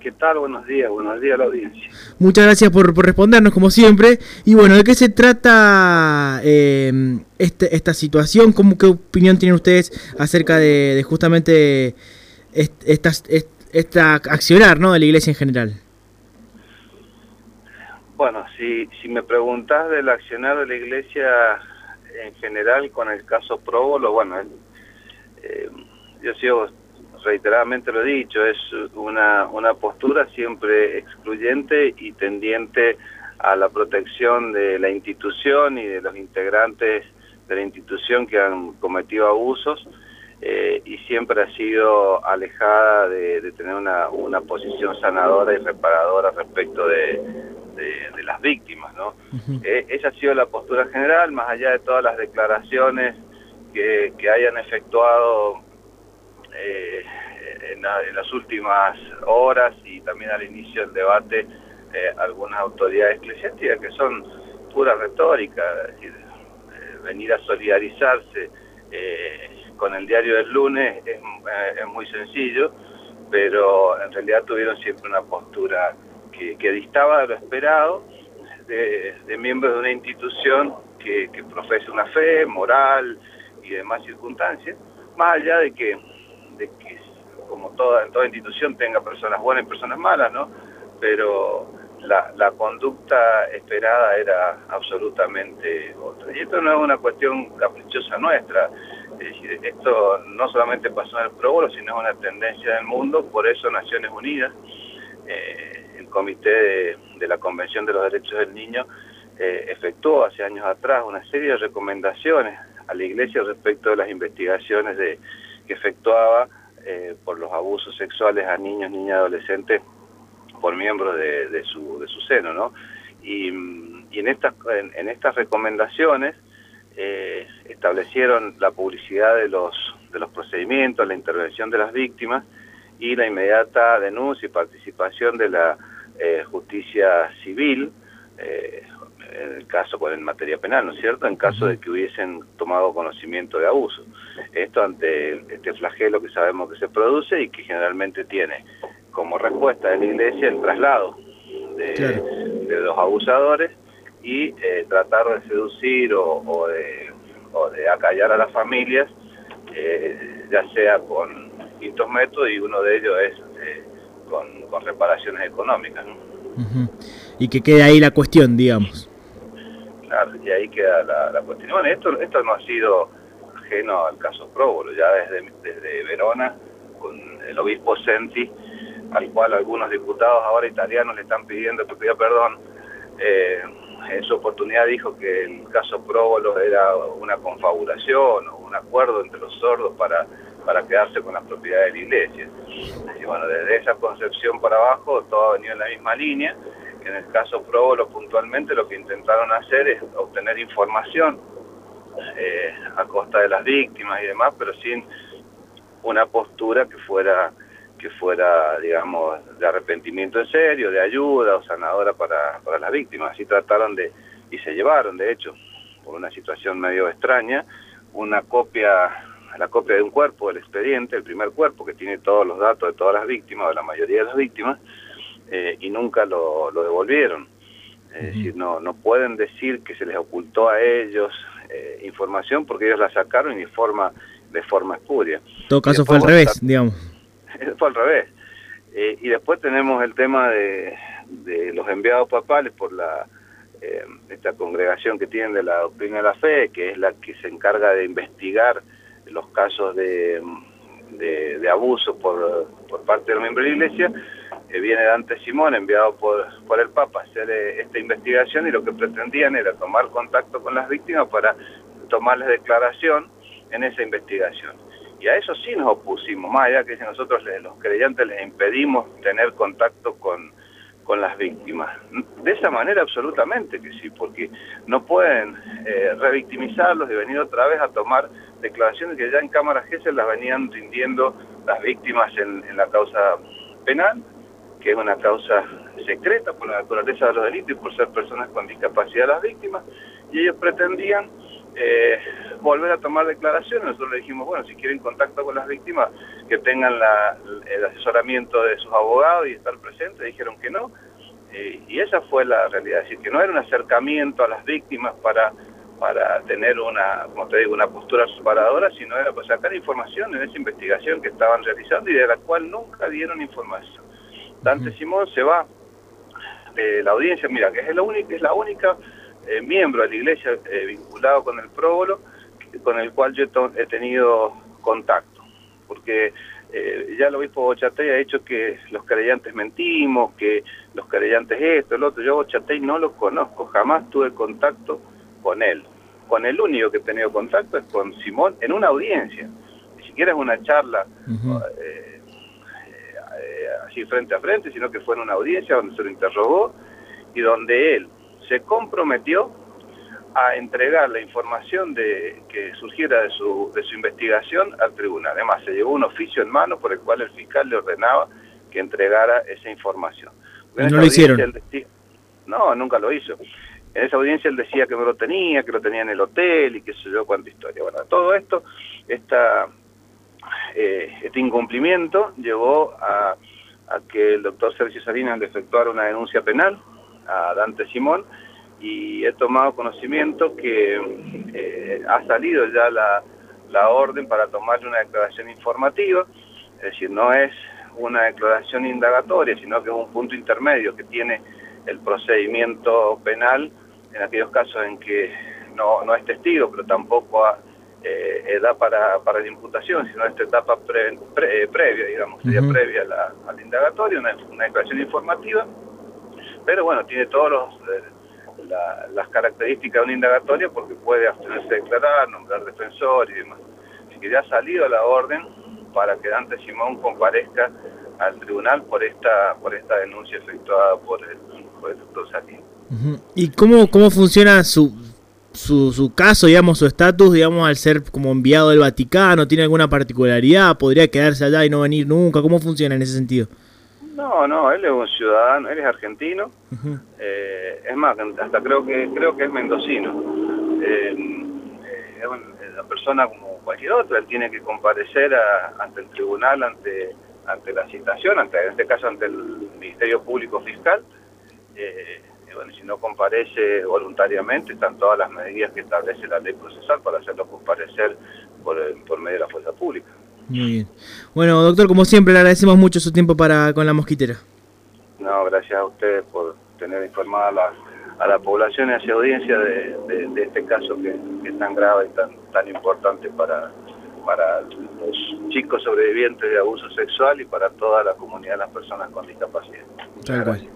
¿Qué tal? Buenos días a la audiencia. Muchas gracias por respondernos, como siempre. Y bueno, ¿de qué se trata esta situación? ¿Qué opinión tienen ustedes acerca de justamente esta accionar, ¿no?, de la Iglesia en general? Bueno, si me preguntás del accionar de la Iglesia en general con el caso Próbolo, bueno, yo sigo, reiteradamente lo he dicho, es una postura siempre excluyente y tendiente a la protección de la institución y de los integrantes de la institución que han cometido abusos, y siempre ha sido alejada de tener una posición sanadora y reparadora respecto de las víctimas, ¿no? Esa ha sido la postura general, más allá de todas las declaraciones que hayan efectuado en las últimas horas y también al inicio del debate algunas autoridades eclesiásticas que son pura retórica, es decir, venir a solidarizarse con el diario del lunes es muy sencillo, pero en realidad tuvieron siempre una postura que distaba de lo esperado de miembros de una institución que profesa una fe moral y demás circunstancias, más allá de que como en toda institución tenga personas buenas y personas malas, ¿no? Pero la conducta esperada era absolutamente otra. Y esto no es una cuestión caprichosa nuestra, es decir, esto no solamente pasó en el Próbolo, sino es una tendencia del mundo. Por eso Naciones Unidas, el Comité de la Convención de los Derechos del Niño, efectuó hace años atrás una serie de recomendaciones a la Iglesia respecto de las investigaciones que efectuaba por los abusos sexuales a niños, niñas y adolescentes por miembros de su seno, ¿no? Y en estas recomendaciones establecieron la publicidad de los procedimientos, la intervención de las víctimas y la inmediata denuncia y participación de la justicia civil, en el caso, en materia penal, ¿no es cierto?, en caso de que hubiesen tomado conocimiento de abuso. Esto ante este flagelo que sabemos que se produce y que generalmente tiene como respuesta de la Iglesia el traslado de los abusadores y tratar de seducir o de acallar a las familias, ya sea con distintos métodos, y uno de ellos es con reparaciones económicas, ¿no? Y que quede ahí la cuestión, digamos. Claro, y ahí queda la cuestión. Bueno, esto no ha sido ajeno al caso Próbolo, ya desde Verona, con el obispo Senti, al cual algunos diputados ahora italianos le están pidiendo que pida perdón. En su oportunidad dijo que el caso Próbolo era una confabulación o un acuerdo entre los sordos para quedarse con las propiedades de la Iglesia. Y bueno, desde esa concepción para abajo todo ha venido en la misma línea. En el caso Próbolo puntualmente lo que intentaron hacer es obtener información a costa de las víctimas y demás, pero sin una postura que fuera, digamos, de arrepentimiento en serio, de ayuda o sanadora para las víctimas. Así trataron y se llevaron, de hecho, por una situación medio extraña, la copia de un cuerpo del expediente, el primer cuerpo que tiene todos los datos de todas las víctimas, o de la mayoría de las víctimas, y nunca lo devolvieron. Es decir, no pueden decir que se les ocultó a ellos información, porque ellos la sacaron de forma espuria. En todo caso fue al revés, digamos. Fue al revés. Y después tenemos el tema de los enviados papales por esta congregación que tienen de la doctrina de la fe, que es la que se encarga de investigar los casos de abuso por parte de los miembros de la Iglesia. Viene Dante Simón, enviado por el Papa, a hacer esta investigación, y lo que pretendían era tomar contacto con las víctimas para tomarles declaración en esa investigación. Y a eso sí nos opusimos, más allá que si nosotros los creyentes les impedimos tener contacto con las víctimas. De esa manera absolutamente que sí, porque no pueden revictimizarlos y venir otra vez a tomar declaraciones que ya en cámara Gesell las venían rindiendo las víctimas en la causa penal, que es una causa secreta por la naturaleza de los delitos y por ser personas con discapacidad las víctimas, y ellos pretendían volver a tomar declaraciones. Nosotros le dijimos, bueno, si quieren contacto con las víctimas, que tengan el asesoramiento de sus abogados y estar presentes. Dijeron que no, y esa fue la realidad, es decir, que no era un acercamiento a las víctimas para tener como te digo, una postura separadora, sino era para sacar información en esa investigación que estaban realizando y de la cual nunca dieron información. Dante Simón se va de la audiencia, mira, que es la única miembro de la iglesia vinculado con el próbolo con el cual yo he tenido contacto, porque ya el obispo Bochatey ha dicho que los querellantes mentimos, que los querellantes esto, el otro. Yo a Bochatey no lo conozco, jamás tuve contacto con él. Con el único que he tenido contacto es con Simón en una audiencia, ni siquiera es una charla así frente a frente, sino que fue en una audiencia donde se lo interrogó y donde él se comprometió a entregar la información que surgiera de su investigación al tribunal. Además, se llevó un oficio en mano por el cual el fiscal le ordenaba que entregara esa información. ¿No lo hicieron? No, nunca lo hizo. En esa audiencia él decía que no lo tenía, que lo tenía en el hotel y qué sé yo, cuánta historia. Bueno, todo esto, este incumplimiento llevó a que el doctor Sergio Salinas le efectuara una denuncia penal a Dante Simón, y he tomado conocimiento que ha salido ya la orden para tomarle una declaración informativa, es decir, no es una declaración indagatoria, sino que es un punto intermedio que tiene el procedimiento penal en aquellos casos en que no es testigo, pero tampoco da para la imputación, sino esta etapa previa, digamos, sería previa a la indagatoria, una declaración informativa, pero bueno, tiene todos las características de una indagatoria porque puede abstenerse de declarar, nombrar defensor y demás. Así que ya ha salido la orden para que Dante Simón comparezca al tribunal por esta denuncia efectuada por el doctor Salinas. ¿Y cómo funciona su caso, digamos, su estatus, digamos, al ser como enviado del Vaticano? ¿Tiene alguna particularidad? ¿Podría quedarse allá y no venir nunca? ¿Cómo funciona en ese sentido? No, él es un ciudadano, él es argentino, es más, hasta creo que es mendocino. Es una persona como cualquier otra, él tiene que comparecer ante el tribunal, ante la citación, en este caso ante el Ministerio Público Fiscal. Bueno, si no comparece voluntariamente, están todas las medidas que establece la ley procesal para hacerlo comparecer por medio de la fuerza pública. Muy bien. Bueno, doctor, como siempre, le agradecemos mucho su tiempo con La Mosquitera. No, gracias a ustedes por tener informada a la población y a esa audiencia de este caso que es tan grave y tan importante para los chicos sobrevivientes de abuso sexual y para toda la comunidad de las personas con discapacidad. Muchas gracias.